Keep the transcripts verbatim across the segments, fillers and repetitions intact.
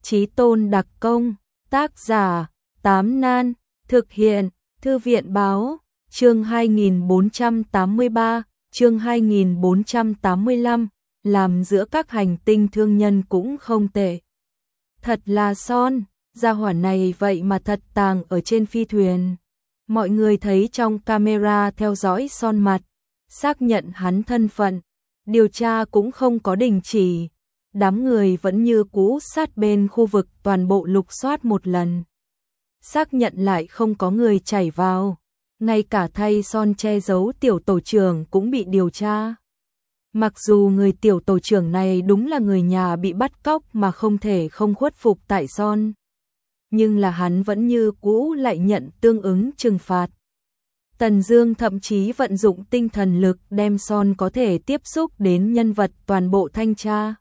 Chí Tôn đặc công, tác giả, Tám Nan, thực hiện, Thư viện báo, chương hai nghìn bốn trăm tám mươi ba, chương hai nghìn bốn trăm tám mươi lăm, làm giữa các hành tinh thương nhân cũng không tệ. Thật là son, gia hỏa này vậy mà thật tàng ở trên phi thuyền. Mọi người thấy trong camera theo dõi son mặt, xác nhận hắn thân phận, điều tra cũng không có đình chỉ. Đám người vẫn như cũ sát bên khu vực toàn bộ lục soát một lần. Xác nhận lại không có người chảy vào, ngay cả thay son che giấu tiểu tổ trưởng cũng bị điều tra. Mặc dù người tiểu tổ trưởng này đúng là người nhà bị bắt cóc mà không thể không khuất phục tại son, nhưng là hắn vẫn như cũ lại nhận tương ứng trừng phạt. Tần Dương thậm chí vận dụng tinh thần lực đem son có thể tiếp xúc đến nhân vật toàn bộ thanh tra.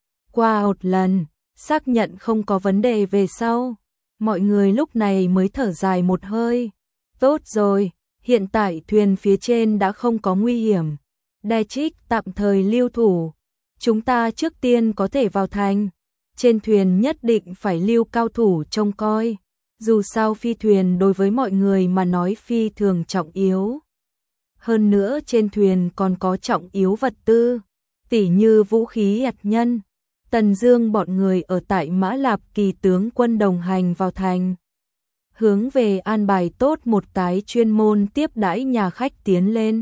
Qua một lần, xác nhận không có vấn đề về sau, mọi người lúc này mới thở dài một hơi. Tốt rồi, hiện tại thuyền phía trên đã không có nguy hiểm. Đe Trích tạm thời lưu thủ, chúng ta trước tiên có thể vào thành. Trên thuyền nhất định phải lưu cao thủ trông coi, dù sao phi thuyền đối với mọi người mà nói phi thường trọng yếu. Hơn nữa trên thuyền còn có trọng yếu vật tư, tỉ như vũ khí hạt nhân. Tần Dương bọn người ở tại Mã Lạp Kỳ tướng quân đồng hành vào thành, hướng về an bài tốt một cái chuyên môn tiếp đãi nhà khách tiến lên.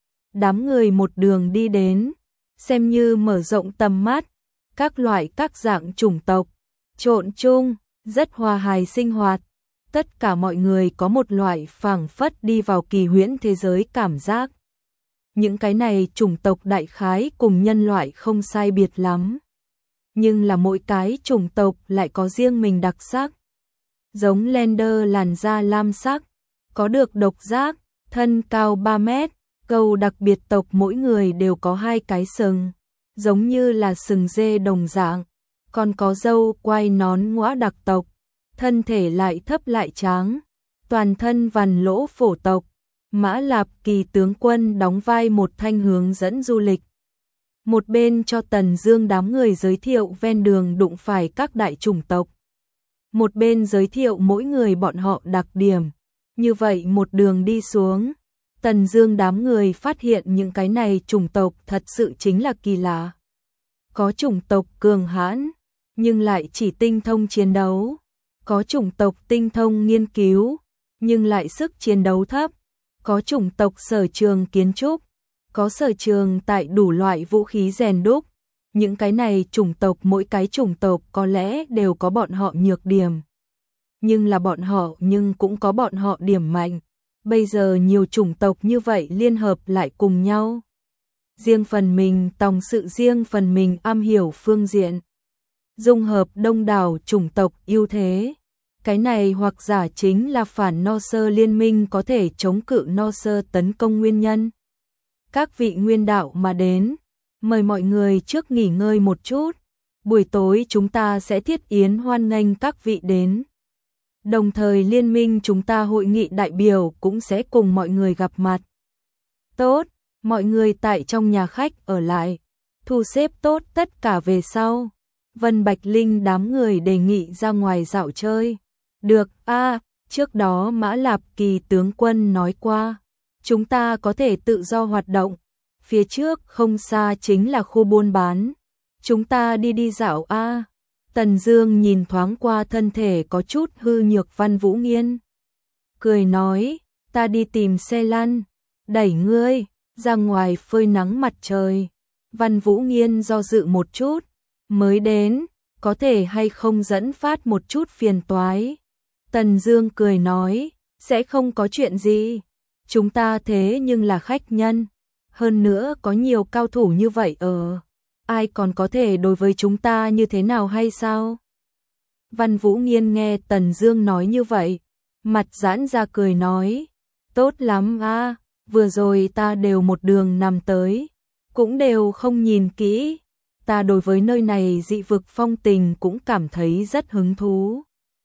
Đám người một đường đi đến, xem như mở rộng tầm mắt, các loại các dạng chủng tộc trộn chung, rất hòa hài sinh hoạt. Tất cả mọi người có một loại phảng phất đi vào kỳ huyễn thế giới cảm giác. Những cái này chủng tộc đại khái cùng nhân loại không sai biệt lắm, nhưng là mỗi cái chủng tộc lại có riêng mình đặc sắc. Giống Lender làn da lam sắc, có được độc giác, thân cao ba mét, gâu đặc biệt tộc mỗi người đều có hai cái sừng, giống như là sừng dê đồng dạng, còn có râu quai nón ngõa đặc tộc, thân thể lại thấp lại tráng, toàn thân vằn lỗ phổ tộc. Mã Lạp Kỳ tướng quân đóng vai một thanh hướng dẫn du lịch. Một bên cho Tần Dương đám người giới thiệu ven đường đụng phải các đại chủng tộc, một bên giới thiệu mỗi người bọn họ đặc điểm. Như vậy một đường đi xuống, Tần Dương đám người phát hiện những cái này chủng tộc thật sự chính là kỳ lạ. Có chủng tộc cường hãn, nhưng lại chỉ tinh thông chiến đấu. Có chủng tộc tinh thông nghiên cứu, nhưng lại sức chiến đấu thấp. Có chủng tộc sở trường kiến trúc, có sở trường tại đủ loại vũ khí rèn đúc. Những cái này chủng tộc mỗi cái chủng tộc có lẽ đều có bọn họ nhược điểm, nhưng là bọn họ nhưng cũng có bọn họ điểm mạnh. Bây giờ nhiều chủng tộc như vậy liên hợp lại cùng nhau, riêng phần mình tòng sự riêng phần mình am hiểu phương diện, dung hợp đông đảo chủng tộc ưu thế. Cái này hoặc giả chính là phản no sơ liên minh có thể chống cự no sơ tấn công nguyên nhân. Các vị nguyên đạo mà đến, mời mọi người trước nghỉ ngơi một chút. Buổi tối chúng ta sẽ thiết yến hoan nghênh các vị đến. Đồng thời liên minh chúng ta hội nghị đại biểu cũng sẽ cùng mọi người gặp mặt. Tốt, mọi người tại trong nhà khách ở lại, thu xếp tốt tất cả về sau. Vân Bạch Linh đám người đề nghị ra ngoài dạo chơi. Được, a, à, trước đó Mã Lạp Kỳ tướng quân nói qua, chúng ta có thể tự do hoạt động. Phía trước không xa chính là khu buôn bán. Chúng ta đi đi dạo a. À. Tần Dương nhìn thoáng qua thân thể có chút hư nhược Văn Vũ Nghiên, cười nói, ta đi tìm xe lăn, đẩy ngươi ra ngoài phơi nắng mặt trời. Văn Vũ Nghiên do dự một chút, mới đến, có thể hay không dẫn phát một chút phiền toái. Tần Dương cười nói, sẽ không có chuyện gì, chúng ta thế nhưng là khách nhân, hơn nữa có nhiều cao thủ như vậy ở, ai còn có thể đối với chúng ta như thế nào hay sao? Văn Vũ Nghiên nghe Tần Dương nói như vậy, mặt giãn ra cười nói, tốt lắm a, à, vừa rồi ta đều một đường nằm tới, cũng đều không nhìn kỹ, ta đối với nơi này dị vực phong tình cũng cảm thấy rất hứng thú.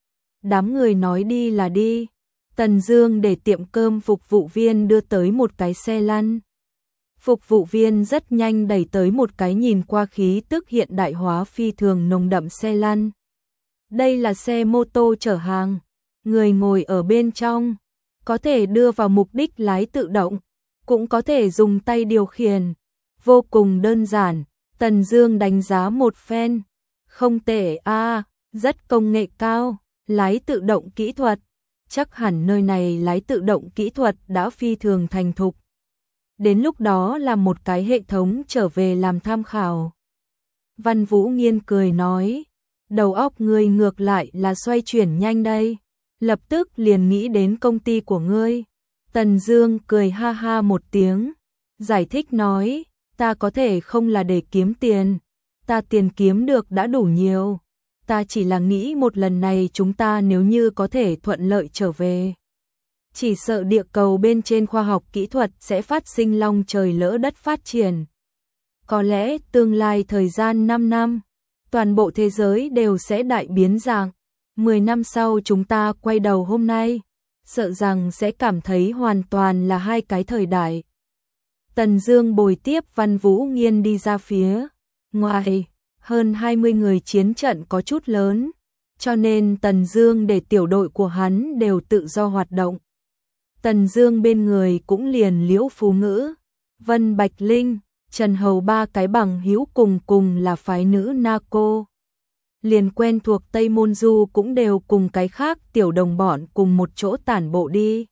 Đám người nói đi là đi, Tần Dương để tiệm cơm phục vụ viên đưa tới một cái xe lăn. Phục vụ viên rất nhanh đẩy tới một cái nhìn qua khí tức hiện đại hóa phi thường nồng đậm xe lăn. Đây là xe mô tô chở hàng, người ngồi ở bên trong, có thể đưa vào mục đích lái tự động, cũng có thể dùng tay điều khiển, vô cùng đơn giản. Tần Dương đánh giá một phen, không tệ a, rất công nghệ cao, lái tự động kỹ thuật, chắc hẳn nơi này lái tự động kỹ thuật đã phi thường thành thục. Đến lúc đó là một cái hệ thống trở về làm tham khảo. Văn Vũ Nghiên cười nói, đầu óc ngươi ngược lại là xoay chuyển nhanh đây, lập tức liền nghĩ đến công ty của ngươi. Tần Dương cười ha ha một tiếng, giải thích nói, ta có thể không là để kiếm tiền, ta tiền kiếm được đã đủ nhiều, ta chỉ là nghĩ một lần này chúng ta nếu như có thể thuận lợi trở về, chỉ sợ địa cầu bên trên khoa học kỹ thuật sẽ phát sinh long trời lỡ đất phát triển. Có lẽ tương lai thời gian năm năm, toàn bộ thế giới đều sẽ đại biến dạng. mười năm sau chúng ta quay đầu hôm nay, sợ rằng sẽ cảm thấy hoàn toàn là hai cái thời đại. Tần Dương bồi tiếp Văn Vũ Nghiên đi ra phía ngoài, hơn hai mươi người chiến trận có chút lớn, cho nên Tần Dương để tiểu đội của hắn đều tự do hoạt động. Tần Dương bên người cũng liền Liễu Phú Ngữ, Vân Bạch Linh, Trần Hầu ba cái bằng hữu cùng cùng là phái nữ Naco. Liền quen thuộc Tây Môn Du cũng đều cùng cái khác tiểu đồng bọn cùng một chỗ tản bộ đi.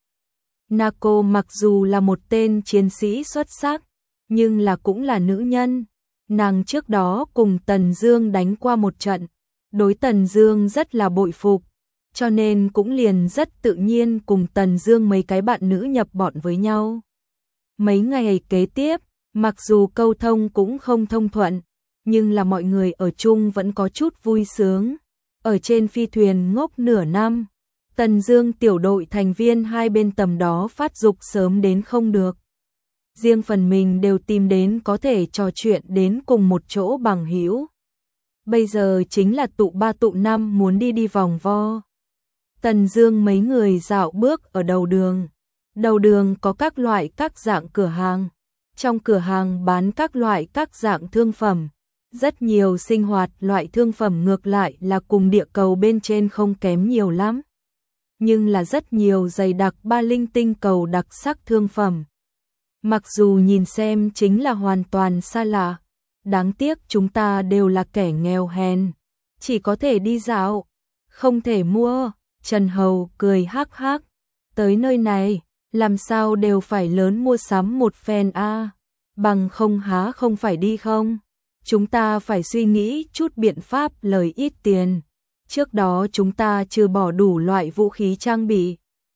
Naco mặc dù là một tên chiến sĩ xuất sắc, nhưng là cũng là nữ nhân. Nàng trước đó cùng Tần Dương đánh qua một trận, đối Tần Dương rất là bội phục, cho nên cũng liền rất tự nhiên cùng Tần Dương mấy cái bạn nữ nhập bọn với nhau. Mấy ngày kế tiếp, mặc dù câu thông cũng không thông thuận, nhưng là mọi người ở chung vẫn có chút vui sướng. Ở trên phi thuyền ngốc nửa năm, Tần Dương tiểu đội thành viên hai bên tầm đó phát dục sớm đến không được. Riêng phần mình đều tìm đến có thể trò chuyện đến cùng một chỗ bằng hữu. Bây giờ chính là tụ ba tụ năm muốn đi đi vòng vo. Tần Dương mấy người dạo bước ở đầu đường. Đầu đường có các loại các dạng cửa hàng. Trong cửa hàng bán các loại các dạng thương phẩm. Rất nhiều sinh hoạt loại thương phẩm ngược lại là cùng địa cầu bên trên không kém nhiều lắm. Nhưng là rất nhiều dày đặc ba linh tinh cầu đặc sắc thương phẩm. Mặc dù nhìn xem chính là hoàn toàn xa lạ, đáng tiếc chúng ta đều là kẻ nghèo hèn, chỉ có thể đi dạo, không thể mua. Trần Hầu cười hắc hắc, tới nơi này, làm sao đều phải lớn mua sắm một phen a, bằng không há không phải đi không? Chúng ta phải suy nghĩ chút biện pháp lời ít tiền. Trước đó chúng ta chưa bỏ đủ loại vũ khí trang bị,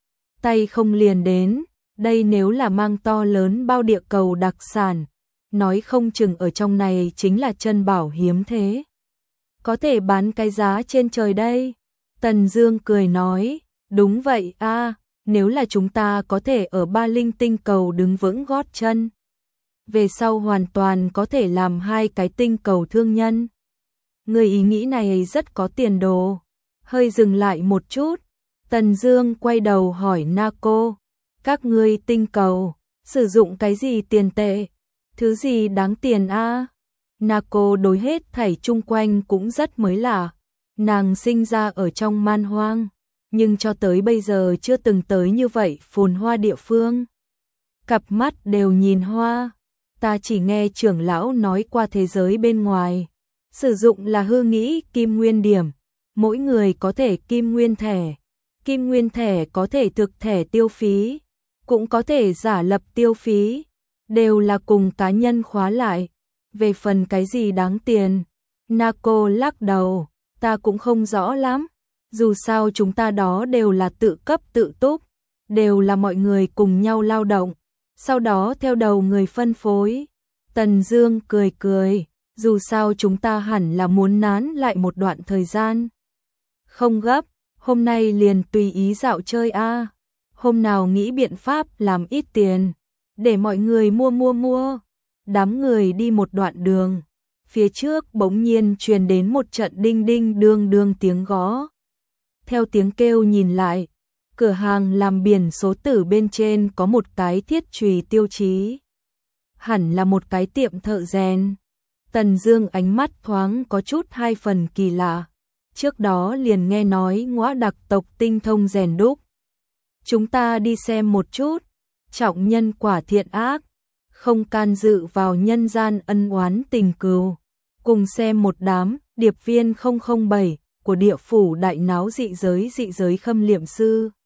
tay không liền đến. Đây nếu là mang to lớn bao địa cầu đặc sản, nói không chừng ở trong này chính là chân bảo hiếm thế. Có thể bán cái giá trên trời đây. Tần Dương cười nói, đúng vậy a, nếu là chúng ta có thể ở ba linh tinh cầu đứng vững gót chân, về sau hoàn toàn có thể làm hai cái tinh cầu thương nhân. Người ý nghĩ này rất có tiền đồ. Hơi dừng lại một chút, Tần Dương quay đầu hỏi Naco, các ngươi tinh cầu sử dụng cái gì tiền tệ, thứ gì đáng tiền a? Naco đối hết thảy chung quanh cũng rất mới lạ. Nàng sinh ra ở trong man hoang, nhưng cho tới bây giờ chưa từng tới như vậy phồn hoa địa phương. Cặp mắt đều nhìn hoa. Ta chỉ nghe trưởng lão nói qua thế giới bên ngoài, sử dụng là hư nghĩ kim nguyên điểm, mỗi người có thể kim nguyên thẻ. Kim nguyên thẻ có thể thực thẻ tiêu phí, cũng có thể giả lập tiêu phí, đều là cùng cá nhân khóa lại. Về phần cái gì đáng tiền, Naco lắc đầu, ta cũng không rõ lắm. Dù sao chúng ta đó đều là tự cấp tự túc, đều là mọi người cùng nhau lao động, sau đó theo đầu người phân phối. Tần Dương cười cười, dù sao chúng ta hẳn là muốn nán lại một đoạn thời gian. Không gấp, hôm nay liền tùy ý dạo chơi a. Hôm nào nghĩ biện pháp làm ít tiền, để mọi người mua mua mua. Đám người đi một đoạn đường, phía trước bỗng nhiên truyền đến một trận đinh đinh đương đương tiếng gõ. Theo tiếng kêu nhìn lại, cửa hàng làm biển số tử bên trên có một cái thiết chùy tiêu chí. Hẳn là một cái tiệm thợ rèn. Tần Dương ánh mắt thoáng có chút hai phần kỳ lạ. trước đó liền nghe nói ngõa đặc tộc tinh thông rèn đúc. Chúng ta đi xem một chút, trọng nhân quả thiện ác, không can dự vào nhân gian ân oán tình cừu. Cùng xem một đám, điệp viên không không bảy của địa phủ đại náo dị giới dị giới Khâm Liệm Sư.